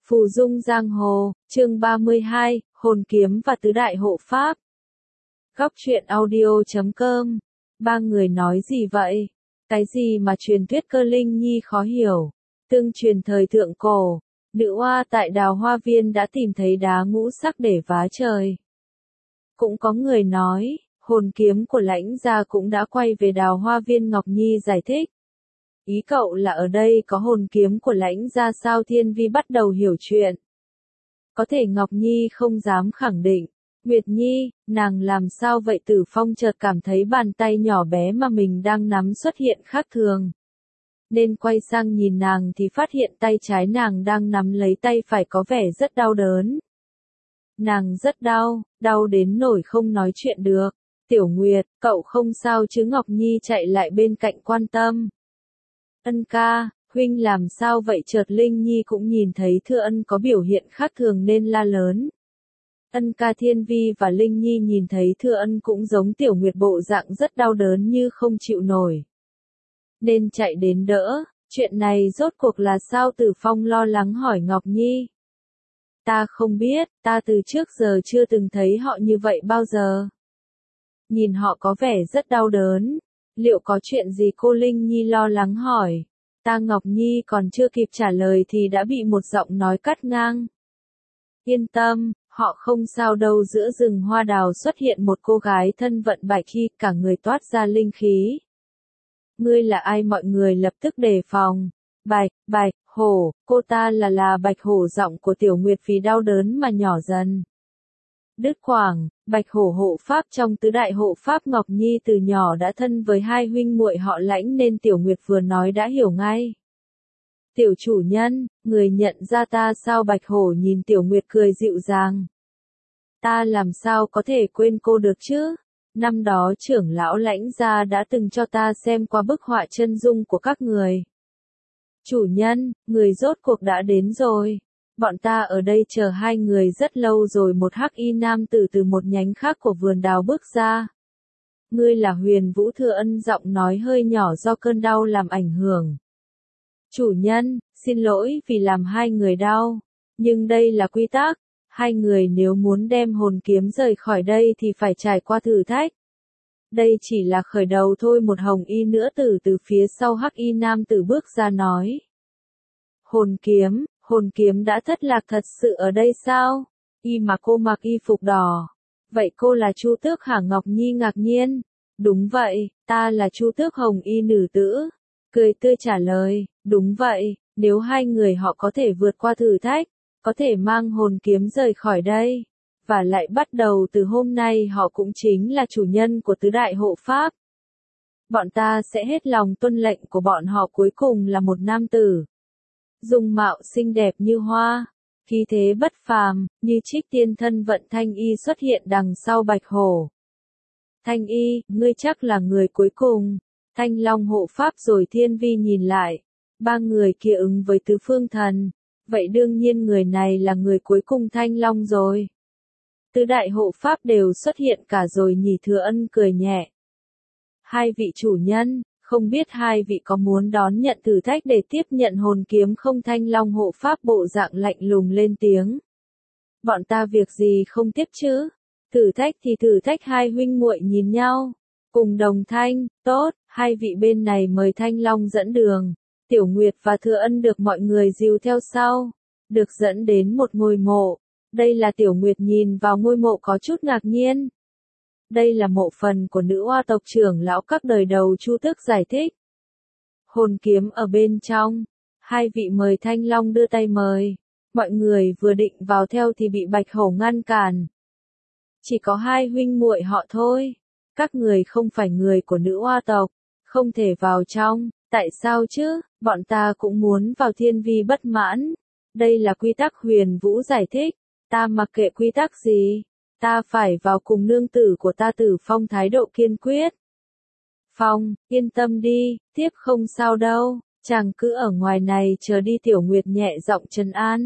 Phù Dung Giang Hồ, chương 32, Hồn Kiếm và Tứ Đại Hộ Pháp. Góc truyện audio.com. Ba người nói gì vậy? Cái gì mà truyền thuyết Cơ Linh Nhi khó hiểu? Tương truyền thời thượng cổ, nữ oa tại Đào Hoa Viên đã tìm thấy đá ngũ sắc để vá trời. Cũng có người nói, hồn kiếm của Lãnh gia cũng đã quay về Đào Hoa Viên. Ngọc Nhi giải thích. Ý cậu là ở đây có hồn kiếm của Lãnh gia sao? Thiên Vi bắt đầu hiểu chuyện. Có thể Ngọc Nhi không dám khẳng định. Nguyệt Nhi, nàng làm sao vậy? Tử Phong chợt cảm thấy bàn tay nhỏ bé mà mình đang nắm xuất hiện khác thường. Nên quay sang nhìn nàng thì phát hiện tay trái nàng đang nắm lấy tay phải có vẻ rất đau đớn. Nàng rất đau, đau đến nỗi không nói chuyện được. Tiểu Nguyệt, cậu không sao chứ? Ngọc Nhi chạy lại bên cạnh quan tâm. Ân ca, huynh làm sao vậy? Chợt Linh Nhi cũng nhìn thấy Thừa Ân có biểu hiện khác thường nên la lớn. Ân ca. Thiên Vi và Linh Nhi nhìn thấy Thừa Ân cũng giống Tiểu Nguyệt, bộ dạng rất đau đớn như không chịu nổi. Nên chạy đến đỡ. Chuyện này rốt cuộc là sao? Tử Phong lo lắng hỏi Ngọc Nhi. Ta không biết, ta từ trước giờ chưa từng thấy họ như vậy bao giờ. Nhìn họ có vẻ rất đau đớn. Liệu có chuyện gì? Cô Linh Nhi lo lắng hỏi. Ta. Ngọc Nhi còn chưa kịp trả lời thì đã bị một giọng nói cắt ngang. Yên tâm, họ không sao đâu. Giữa rừng hoa đào xuất hiện một cô gái thân vận bạch y, cả người toát ra linh khí. Ngươi là ai? Mọi người lập tức đề phòng. Bạch hổ, cô ta là Bạch Hổ. Giọng của Tiểu Nguyệt vì đau đớn mà nhỏ dần. Đứt quãng. Bạch Hổ hộ pháp trong tứ đại hộ pháp. Ngọc Nhi từ nhỏ đã thân với hai huynh muội họ Lãnh nên Tiểu Nguyệt vừa nói đã hiểu ngay. Tiểu chủ nhân, người nhận ra ta sao? Bạch Hổ nhìn Tiểu Nguyệt cười dịu dàng. Ta làm sao có thể quên cô được chứ? Năm đó trưởng lão Lãnh gia đã từng cho ta xem qua bức họa chân dung của các người. Chủ nhân, người rốt cuộc đã đến rồi. Bọn ta ở đây chờ hai người rất lâu rồi. Một hắc y nam tử từ một nhánh khác của vườn đào bước ra. Ngươi là Huyền Vũ? Thừa Ân giọng nói hơi nhỏ do cơn đau làm ảnh hưởng. Chủ nhân, xin lỗi vì làm hai người đau. Nhưng đây là quy tắc. Hai người nếu muốn đem hồn kiếm rời khỏi đây thì phải trải qua thử thách. Đây chỉ là khởi đầu thôi. Một hồng y nữ tử từ phía sau hắc y nam tử bước ra nói. Hồn kiếm đã thất lạc thật sự ở đây sao? Mà cô mặc y phục đỏ. Vậy cô là Chu Tước hả? Ngọc Nhi ngạc nhiên. Đúng vậy, ta là Chu Tước. hồng y nữ tử cười tươi trả lời. Đúng vậy, nếu hai người họ có thể vượt qua thử thách, có thể mang hồn kiếm rời khỏi đây. Và lại bắt đầu từ hôm nay họ cũng chính là chủ nhân của tứ đại hộ pháp. Bọn ta sẽ hết lòng tuân lệnh của bọn họ. Cuối cùng là một nam tử. Dung mạo xinh đẹp như hoa, khí thế bất phàm, như trích tiên. Thân vận Thanh Y xuất hiện đằng sau Bạch Hổ. Thanh Y, ngươi chắc là người cuối cùng. Thanh Long hộ pháp. Rồi Thiên Vi nhìn lại. Ba người kia ứng với tứ phương thần. Vậy đương nhiên người này là người cuối cùng Thanh Long rồi. Tứ đại hộ pháp đều xuất hiện cả rồi nhỉ? Thừa Ân cười nhẹ. Hai vị chủ nhân, không biết hai vị có muốn đón nhận thử thách để tiếp nhận hồn kiếm không? Thanh Long hộ pháp bộ dạng lạnh lùng lên tiếng. Bọn ta việc gì không tiếp chứ? Thử thách thì thử thách. Hai huynh muội nhìn nhau, cùng đồng thanh. Tốt, hai vị bên này mời. Thanh Long dẫn đường. Tiểu Nguyệt và Thừa Ân được mọi người dìu theo sau, được dẫn đến một ngôi mộ. Đây là Tiểu Nguyệt nhìn vào ngôi mộ có chút ngạc nhiên. Đây là mộ phần của nữ oa tộc trưởng lão các đời đầu. Chu Tước giải thích. Hồn kiếm ở bên trong. Hai vị mời. Thanh Long đưa tay mời. Mọi người vừa định vào theo thì bị Bạch Hổ ngăn cản. Chỉ có hai huynh muội họ thôi. Các người không phải người của nữ oa tộc, không thể vào trong. Tại sao chứ? Bọn ta cũng muốn vào. Thiên Vi bất mãn. Đây là quy tắc. Huyền Vũ giải thích. Ta mặc kệ quy tắc gì. Ta phải vào cùng nương tử của ta. Tử Phong thái độ kiên quyết. Phong, yên tâm đi, tiếp không sao đâu, chàng cứ ở ngoài này chờ đi. Tiểu Nguyệt nhẹ giọng trấn an.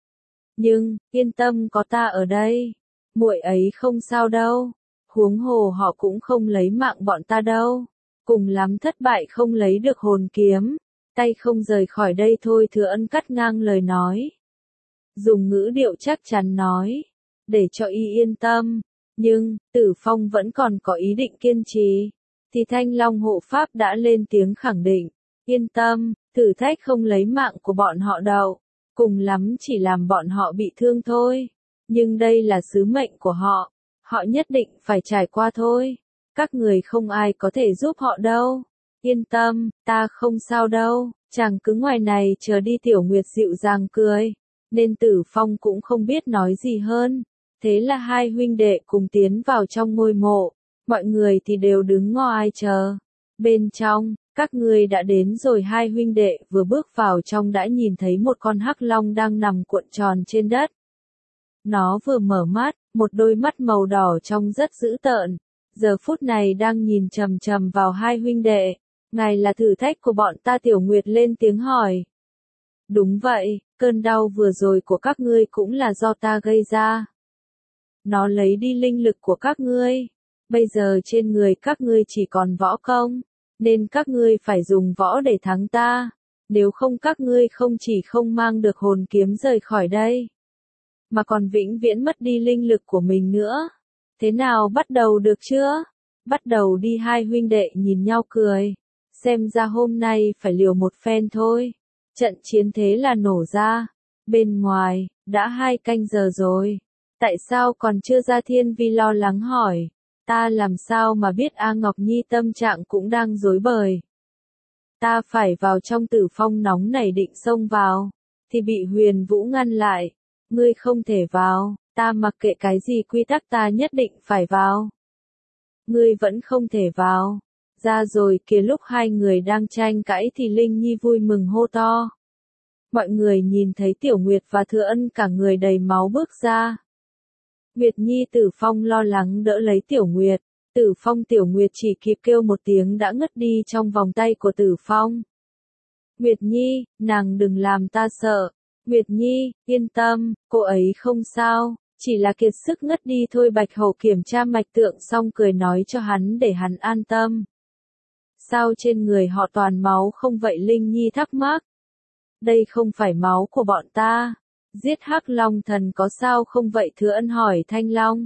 Nhưng, yên tâm có ta ở đây. Muội ấy không sao đâu. Huống hồ họ cũng không lấy mạng bọn ta đâu. Cùng lắm thất bại không lấy được hồn kiếm. Tay không rời khỏi đây thôi. Thừa Ân cắt ngang lời nói. dùng ngữ điệu chắc chắn nói, để cho y yên tâm. Nhưng, Tử Phong vẫn còn có ý định kiên trì. Thì Thanh Long hộ pháp đã lên tiếng khẳng định, yên tâm, thử thách không lấy mạng của bọn họ đâu, cùng lắm chỉ làm bọn họ bị thương thôi. Nhưng đây là sứ mệnh của họ, họ nhất định phải trải qua thôi. Các người không ai có thể giúp họ đâu. Yên tâm, ta không sao đâu. Chàng cứ ngoài này chờ đi. Tiểu Nguyệt dịu dàng cười, nên Tử Phong cũng không biết nói gì hơn. Thế là hai huynh đệ cùng tiến vào trong ngôi mộ, mọi người thì đều đứng ngoài chờ. Bên trong, các ngươi đã đến rồi. Hai huynh đệ vừa bước vào trong đã nhìn thấy một con hắc long đang nằm cuộn tròn trên đất. Nó vừa mở mắt, một đôi mắt màu đỏ trông rất dữ tợn, giờ phút này đang nhìn chằm chằm vào hai huynh đệ. Ngài là thử thách của bọn ta. Tiểu Nguyệt lên tiếng hỏi. Đúng vậy, cơn đau vừa rồi của các ngươi cũng là do ta gây ra. Nó lấy đi linh lực của các ngươi. Bây giờ trên người các ngươi chỉ còn võ công, nên các ngươi phải dùng võ để thắng ta. Nếu không các ngươi không chỉ không mang được hồn kiếm rời khỏi đây, mà còn vĩnh viễn mất đi linh lực của mình nữa. Thế nào, bắt đầu được chưa? Bắt đầu đi. Hai huynh đệ nhìn nhau cười. Xem ra hôm nay phải liều một phen thôi. Trận chiến thế là nổ ra. Bên ngoài, đã 2 canh giờ rồi. Tại sao còn chưa ra? Thiên Vi lo lắng hỏi. Ta làm sao mà biết? A Ngọc Nhi tâm trạng cũng đang rối bời. Ta phải vào trong. Tử Phong nóng nảy định xông vào, thì bị Huyền Vũ ngăn lại. Ngươi không thể vào, ta mặc kệ cái gì quy tắc, ta nhất định phải vào. Ngươi vẫn không thể vào. Ra rồi kìa. Lúc hai người đang tranh cãi thì Linh Nhi vui mừng hô to. Mọi người nhìn thấy Tiểu Nguyệt và Thừa Ân cả người đầy máu bước ra. Nguyệt Nhi. Tử Phong lo lắng đỡ lấy Tiểu Nguyệt. Tử Phong. Tiểu Nguyệt chỉ kịp kêu một tiếng đã ngất đi trong vòng tay của Tử Phong. Nguyệt Nhi, nàng đừng làm ta sợ. Nguyệt Nhi, yên tâm, cô ấy không sao, chỉ là kiệt sức ngất đi thôi. Bạch Hầu kiểm tra mạch tượng xong cười nói cho hắn để hắn an tâm. Sao trên người họ toàn máu không vậy? Linh Nhi thắc mắc. Đây không phải máu của bọn ta. Giết Hắc Long thần có sao không vậy? Thừa Ân hỏi Thanh Long.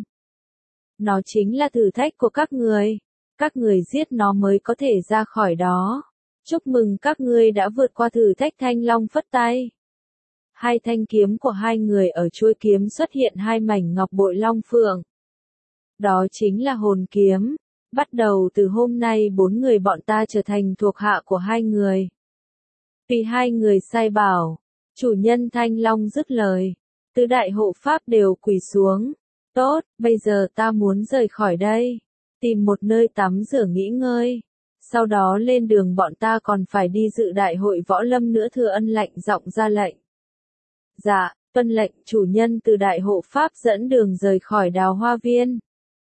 Nó chính là thử thách của các người. Các người giết nó mới có thể ra khỏi đó. Chúc mừng các ngươi đã vượt qua thử thách. Thanh Long phất tay. Hai thanh kiếm của hai người ở chuôi kiếm xuất hiện 2 mảnh ngọc bội long phượng. Đó chính là hồn kiếm. Bắt đầu từ hôm nay 4 người bọn ta trở thành thuộc hạ của 2 người. Vì 2 người sai bảo, chủ nhân. Thanh Long dứt lời, tứ đại hộ pháp đều quỳ xuống. Tốt, bây giờ ta muốn rời khỏi đây, tìm một nơi tắm rửa nghỉ ngơi. Sau đó lên đường. Bọn ta còn phải đi dự đại hội võ lâm nữa. Thừa Ân lạnh giọng ra lệnh. Dạ, tuân lệnh chủ nhân. Từ đại hộ pháp dẫn đường rời khỏi Đào Hoa Viên.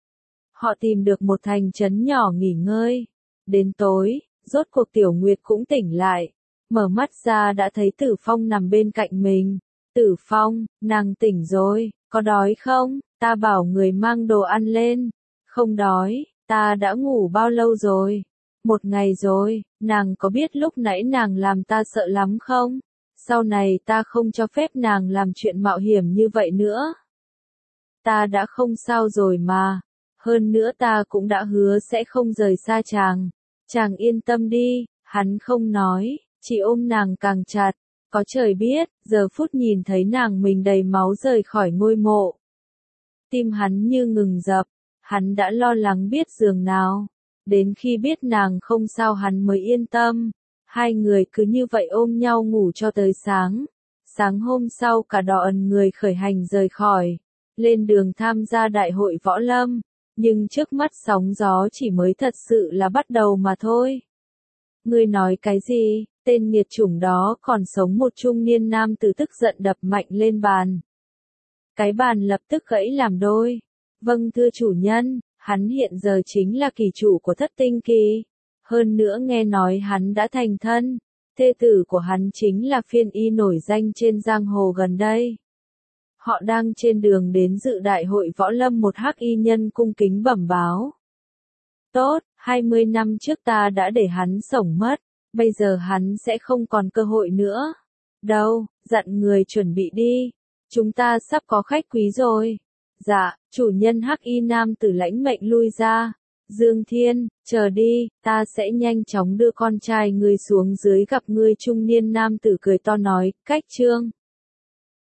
Họ tìm được một thành trấn nhỏ nghỉ ngơi. Đến tối, rốt cuộc Tiểu Nguyệt cũng tỉnh lại. Mở mắt ra đã thấy Tử Phong nằm bên cạnh mình. Tử Phong, nàng tỉnh rồi, có đói không? Ta bảo người mang đồ ăn lên. Không đói, ta đã ngủ bao lâu rồi? 1 ngày rồi. Nàng có biết lúc nãy nàng làm ta sợ lắm không? Sau này ta không cho phép nàng làm chuyện mạo hiểm như vậy nữa. Ta đã không sao rồi mà. Hơn nữa ta cũng đã hứa sẽ không rời xa chàng. Chàng yên tâm đi. Hắn không nói, chỉ ôm nàng càng chặt. Có trời biết, giờ phút nhìn thấy nàng mình đầy máu rời khỏi ngôi mộ. Tim hắn như ngừng dập. Hắn đã lo lắng biết giường nào. Đến khi biết nàng không sao hắn mới yên tâm. 2 người cứ như vậy ôm nhau ngủ cho tới sáng. Sáng hôm sau cả đoàn người khởi hành rời khỏi. Lên đường tham gia đại hội võ lâm. Nhưng trước mắt sóng gió chỉ mới thật sự là bắt đầu mà thôi. Ngươi nói cái gì? Tên nghiệt chủng đó còn sống? Một trung niên nam tử tức giận đập mạnh lên bàn. Cái bàn lập tức gãy làm đôi. Vâng thưa chủ nhân, hắn hiện giờ chính là kỳ chủ của Thất Tinh Kỳ. Hơn nữa nghe nói hắn đã thành thân. Thê tử của hắn chính là phiên y nổi danh trên giang hồ gần đây. Họ đang trên đường đến dự đại hội võ lâm. Một hắc y nhân cung kính bẩm báo. Tốt, 20 năm trước ta đã để hắn sống mất. Bây giờ hắn sẽ không còn cơ hội nữa. Đâu, dặn người chuẩn bị đi. chúng ta sắp có khách quý rồi. Dạ, chủ nhân Hắc Y nam tử lãnh mệnh lui ra. Dương Thiên, chờ đi, ta sẽ nhanh chóng đưa con trai ngươi xuống dưới gặp ngươi. Trung niên nam tử cười to nói, cách trương.